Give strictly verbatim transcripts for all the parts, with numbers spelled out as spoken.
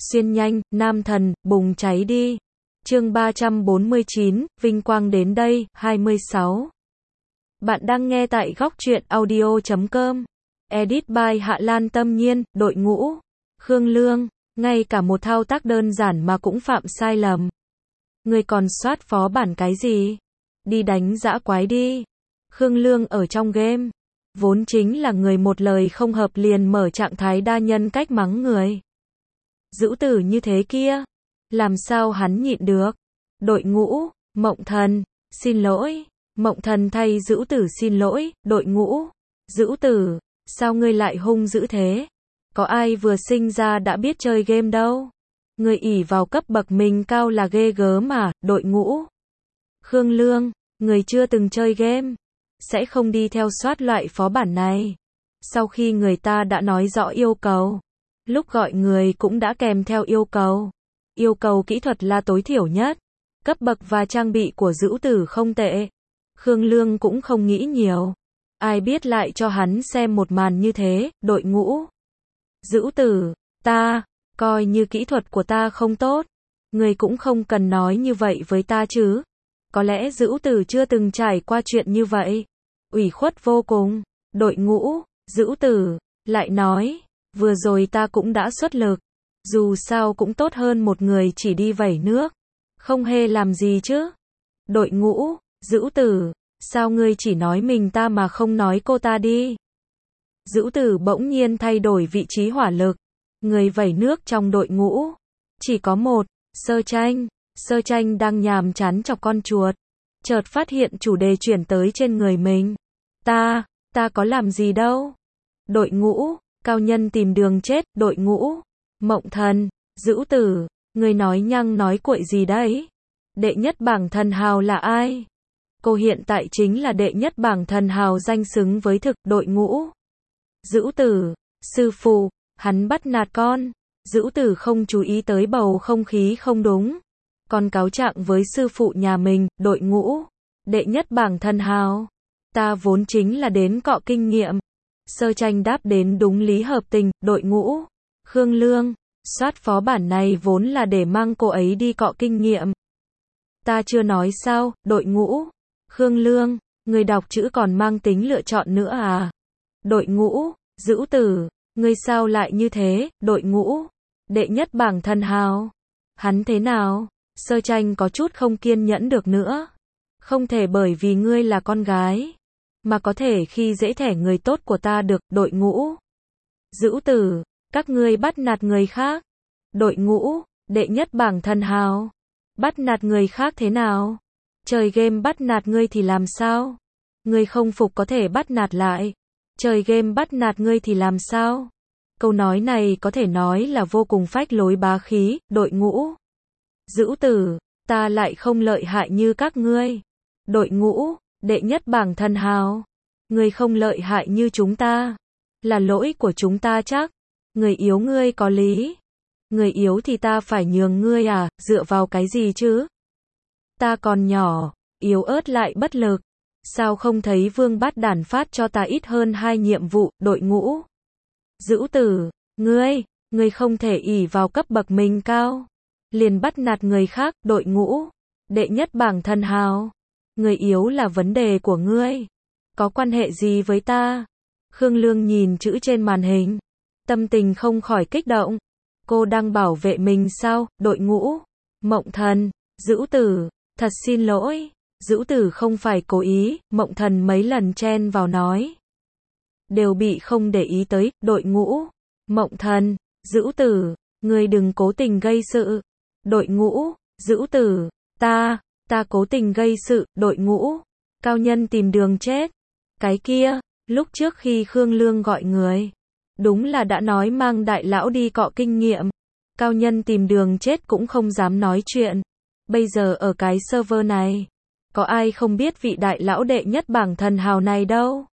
Xuyên nhanh, nam thần, bùng cháy đi. Chương ba trăm bốn mươi chín, vinh quang đến đây, hai mươi sáu. Bạn đang nghe tại góc truyện audio chấm com. Edit by Hạ Lan Tâm Nhiên, đội ngũ Khương Lương, ngay cả một thao tác đơn giản mà cũng phạm sai lầm. Người còn soát phó bản cái gì? Đi đánh dã quái đi. Khương Lương ở trong game, vốn chính là người một lời không hợp liền mở trạng thái đa nhân cách mắng người. Dữ tử như thế kia, làm sao hắn nhịn được? Đội ngũ, Mộng Thần, xin lỗi. Mộng Thần thay dữ tử xin lỗi, đội ngũ. Dữ tử, sao ngươi lại hung dữ thế? Có ai vừa sinh ra đã biết chơi game đâu. Ngươi ỷ vào cấp bậc mình cao là ghê gớm mà, đội ngũ. Khương Lương, người chưa từng chơi game, sẽ không đi theo soát loại phó bản này. Sau khi người ta đã nói rõ yêu cầu, lúc gọi người cũng đã kèm theo yêu cầu. Yêu cầu kỹ thuật là tối thiểu nhất. Cấp bậc và trang bị của dữ tử không tệ. Khương Lương cũng không nghĩ nhiều. Ai biết lại cho hắn xem một màn như thế, đội ngũ. Dữ tử, ta, coi như kỹ thuật của ta không tốt. Người cũng không cần nói như vậy với ta chứ. Có lẽ dữ tử chưa từng trải qua chuyện như vậy. Ủy khuất vô cùng. Đội ngũ, dữ tử, lại nói, vừa rồi ta cũng đã xuất lực. Dù sao cũng tốt hơn một người chỉ đi vẩy nước. Không hề làm gì chứ. Đội ngũ, dữ tử, sao ngươi chỉ nói mình ta mà không nói cô ta đi? Dữ tử bỗng nhiên thay đổi vị trí hỏa lực. Người vẩy nước trong đội ngũ chỉ có một, Sơ Tranh. Sơ Tranh đang nhàm chán chọc con chuột, chợt phát hiện chủ đề chuyển tới trên người mình. Ta, ta có làm gì đâu. Đội ngũ, cao nhân tìm đường chết, đội ngũ. Mộng Thần, dữ tử, người nói nhăng nói cuội gì đấy? Đệ nhất bảng thần hào là ai? Cô hiện tại chính là đệ nhất bảng thần hào danh xứng với thực, đội ngũ. Dữ tử, sư phụ, hắn bắt nạt con. Dữ tử không chú ý tới bầu không khí không đúng. Con cáo trạng với sư phụ nhà mình, đội ngũ. Đệ nhất bảng thần hào. Ta vốn chính là đến cọ kinh nghiệm. Sơ Tranh đáp đến đúng lý hợp tình, đội ngũ. Khương Lương, soát phó bản này vốn là để mang cô ấy đi cọ kinh nghiệm. Ta chưa nói sao, đội ngũ. Khương Lương, người đọc chữ còn mang tính lựa chọn nữa à? Đội ngũ, dữ tử, người sao lại như thế, đội ngũ. Đệ nhất bảng thần hào. Hắn thế nào? Sơ Tranh có chút không kiên nhẫn được nữa. Không thể bởi vì ngươi là con gái, mà có thể khi dễ thẻ người tốt của ta được, đội ngũ. Dữ tử, các ngươi bắt nạt người khác. Đội ngũ, đệ nhất bảng thần hào. Bắt nạt người khác thế nào? Chơi game bắt nạt ngươi thì làm sao? Ngươi không phục có thể bắt nạt lại. Chơi game bắt nạt ngươi thì làm sao? Câu nói này có thể nói là vô cùng phách lối bá khí, đội ngũ. Dữ tử, ta lại không lợi hại như các ngươi. Đội ngũ, đệ nhất bảng thần hào. Ngươi không lợi hại như chúng ta. Là lỗi của chúng ta chắc. Người yếu ngươi có lý. Người yếu thì ta phải nhường ngươi à, dựa vào cái gì chứ? Ta còn nhỏ, yếu ớt lại bất lực. Sao không thấy Vương Bát Đản phát cho ta ít hơn hai nhiệm vụ, đội ngũ? Dữ tử, ngươi, ngươi không thể ỷ vào cấp bậc mình cao, liền bắt nạt người khác, đội ngũ. Đệ nhất bảng thần hào. Người yếu là vấn đề của ngươi. Có quan hệ gì với ta? Khương Lương nhìn chữ trên màn hình, tâm tình không khỏi kích động. Cô đang bảo vệ mình sao, đội ngũ. Mộng Thần, dữ tử, thật xin lỗi. Dữ tử không phải cố ý, Mộng Thần mấy lần chen vào nói. Đều bị không để ý tới, đội ngũ. Mộng Thần, dữ tử, ngươi đừng cố tình gây sự. Đội ngũ, dữ tử, ta, ta cố tình gây sự, đội ngũ. Cao nhân tìm đường chết. Cái kia, lúc trước khi Khương Lương gọi người, đúng là đã nói mang đại lão đi cọ kinh nghiệm. Cao nhân tìm đường chết cũng không dám nói chuyện. Bây giờ ở cái server này, có ai không biết vị đại lão đệ nhất bảng thần hào này đâu?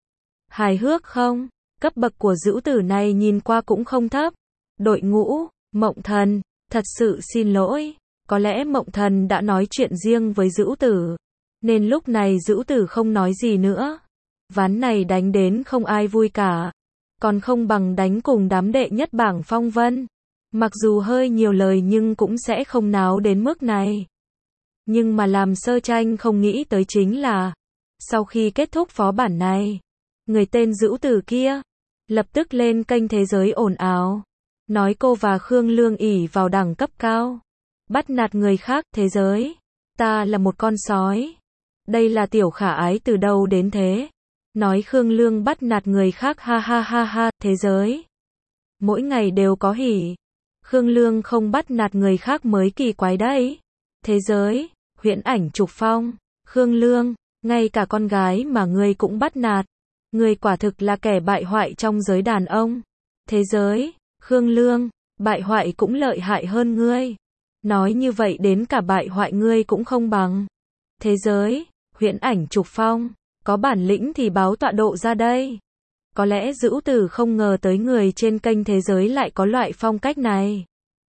Hài hước không? Cấp bậc của dữ tử này nhìn qua cũng không thấp. Đội ngũ, Mộng Thần, thật sự xin lỗi. Có lẽ Mộng Thần đã nói chuyện riêng với dữ tử, nên lúc này dữ tử không nói gì nữa. Ván này đánh đến không ai vui cả. Còn không bằng đánh cùng đám đệ nhất bảng phong vân. Mặc dù hơi nhiều lời nhưng cũng sẽ không náo đến mức này. Nhưng mà làm Sơ Tranh không nghĩ tới chính là, sau khi kết thúc phó bản này, người tên Dữu Tử kia, lập tức lên kênh Thế Giới ồn ào, nói cô và Khương Lương ỷ vào đẳng cấp cao, bắt nạt người khác. Thế giới, ta là một con sói. Đây là tiểu khả ái từ đâu đến thế? Nói Khương Lương bắt nạt người khác, ha ha ha ha. Thế giới, mỗi ngày đều có hỉ. Khương Lương không bắt nạt người khác mới kỳ quái đấy. Thế giới, huyễn ảnh trục phong. Khương Lương, ngay cả con gái mà ngươi cũng bắt nạt. Ngươi quả thực là kẻ bại hoại trong giới đàn ông. Thế giới, Khương Lương, bại hoại cũng lợi hại hơn ngươi. Nói như vậy đến cả bại hoại ngươi cũng không bằng. Thế giới, huyễn ảnh trục phong, có bản lĩnh thì báo tọa độ ra đây. Có lẽ Dữu Tử không ngờ tới người trên kênh Thế Giới lại có loại phong cách này.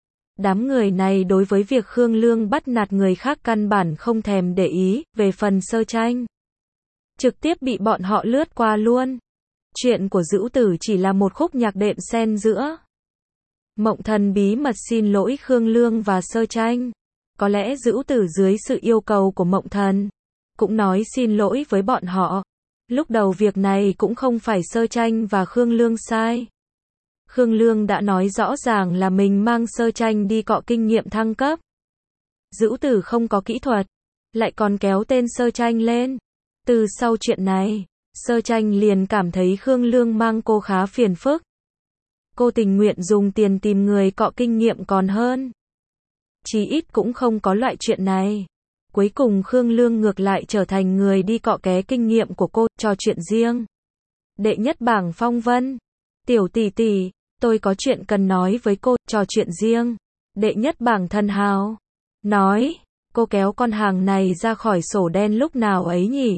Đám người này đối với việc Khương Lương bắt nạt người khác căn bản không thèm để ý. Về phần Sơ Tranh, trực tiếp bị bọn họ lướt qua luôn. Chuyện của Dữu Tử chỉ là một khúc nhạc đệm xen giữa. Mộng Thần bí mật xin lỗi Khương Lương và Sơ Tranh. Có lẽ Dữu Tử dưới sự yêu cầu của Mộng Thần cũng nói xin lỗi với bọn họ. Lúc đầu việc này cũng không phải Sơ Tranh và Khương Lương sai. Khương Lương đã nói rõ ràng là mình mang Sơ Tranh đi cọ kinh nghiệm thăng cấp. Dữu Tử không có kỹ thuật, lại còn kéo tên Sơ Tranh lên. Từ sau chuyện này, Sơ Tranh liền cảm thấy Khương Lương mang cô khá phiền phức. Cô tình nguyện dùng tiền tìm người cọ kinh nghiệm còn hơn. Chí ít cũng không có loại chuyện này. Cuối cùng Khương Lương ngược lại trở thành người đi cọ ké kinh nghiệm của cô, trò chuyện riêng. Đệ nhất bảng phong vân. Tiểu tỷ tỷ, tôi có chuyện cần nói với cô, trò chuyện riêng. Đệ nhất bảng thần hào. Nói, cô kéo con hàng này ra khỏi sổ đen lúc nào ấy nhỉ?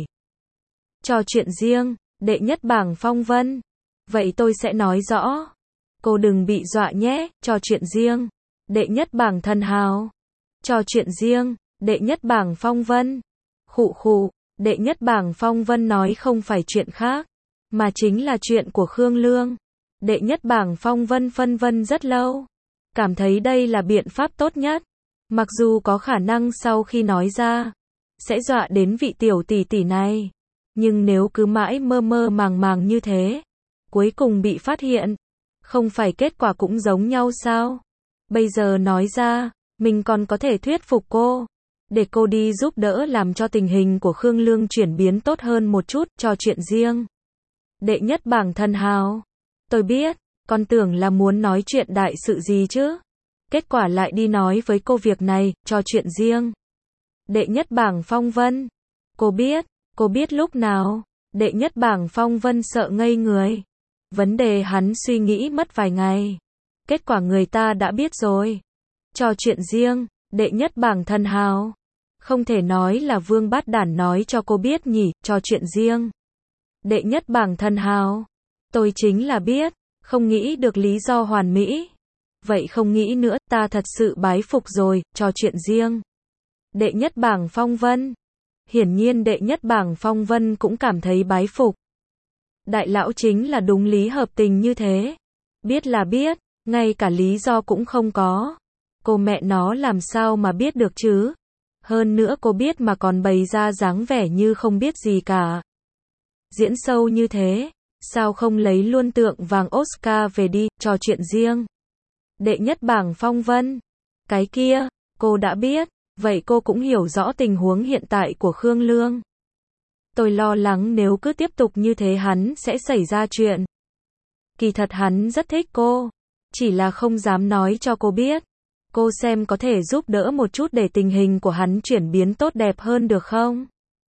Trò chuyện riêng, đệ nhất bảng phong vân. Vậy tôi sẽ nói rõ. Cô đừng bị dọa nhé, trò chuyện riêng. Đệ nhất bảng thần hào. Trò chuyện riêng, đệ nhất bảng phong vân. Khụ khụ, đệ nhất bảng phong vân nói không phải chuyện khác, mà chính là chuyện của Khương Lương. Đệ nhất bảng phong vân phân vân rất lâu. Cảm thấy đây là biện pháp tốt nhất. Mặc dù có khả năng sau khi nói ra, sẽ dọa đến vị tiểu tỷ tỷ này. Nhưng nếu cứ mãi mơ mơ màng màng như thế, cuối cùng bị phát hiện, không phải kết quả cũng giống nhau sao? Bây giờ nói ra, mình còn có thể thuyết phục cô, để cô đi giúp đỡ làm cho tình hình của Khương Lương chuyển biến tốt hơn một chút, trò chuyện riêng. Đệ nhất bảng thần hào. Tôi biết, con tưởng là muốn nói chuyện đại sự gì chứ. Kết quả lại đi nói với cô việc này, trò chuyện riêng. Đệ nhất bảng phong vân. Cô biết, cô biết lúc nào. Đệ nhất bảng phong vân sợ ngây người. Vấn đề hắn suy nghĩ mất vài ngày. Kết quả người ta đã biết rồi. Trò chuyện riêng, đệ nhất bảng thần hào. Không thể nói là Vương Bát Đản nói cho cô biết nhỉ, trò chuyện riêng. Đệ nhất bảng thần hào. Tôi chính là biết, không nghĩ được lý do hoàn mỹ. Vậy không nghĩ nữa, ta thật sự bái phục rồi, trò chuyện riêng. Đệ nhất bảng phong vân. Hiển nhiên đệ nhất bảng phong vân cũng cảm thấy bái phục. Đại lão chính là đúng lý hợp tình như thế. Biết là biết, ngay cả lý do cũng không có. Cô mẹ nó làm sao mà biết được chứ? Hơn nữa cô biết mà còn bày ra dáng vẻ như không biết gì cả. Diễn sâu như thế, sao không lấy luôn tượng vàng Oscar về đi, trò chuyện riêng. Đệ nhất bảng phong vân. Cái kia, cô đã biết, vậy cô cũng hiểu rõ tình huống hiện tại của Khương Lương. Tôi lo lắng nếu cứ tiếp tục như thế hắn sẽ xảy ra chuyện. Kỳ thật hắn rất thích cô, chỉ là không dám nói cho cô biết. Cô xem có thể giúp đỡ một chút để tình hình của hắn chuyển biến tốt đẹp hơn được không?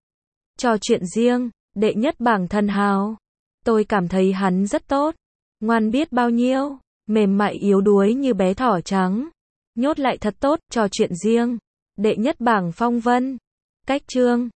Trò chuyện riêng, đệ nhất bảng thần hào. Tôi cảm thấy hắn rất tốt, ngoan biết bao nhiêu, mềm mại yếu đuối như bé thỏ trắng. Nhốt lại thật tốt, trò chuyện riêng. Đệ nhất bảng phong vân. Cách chương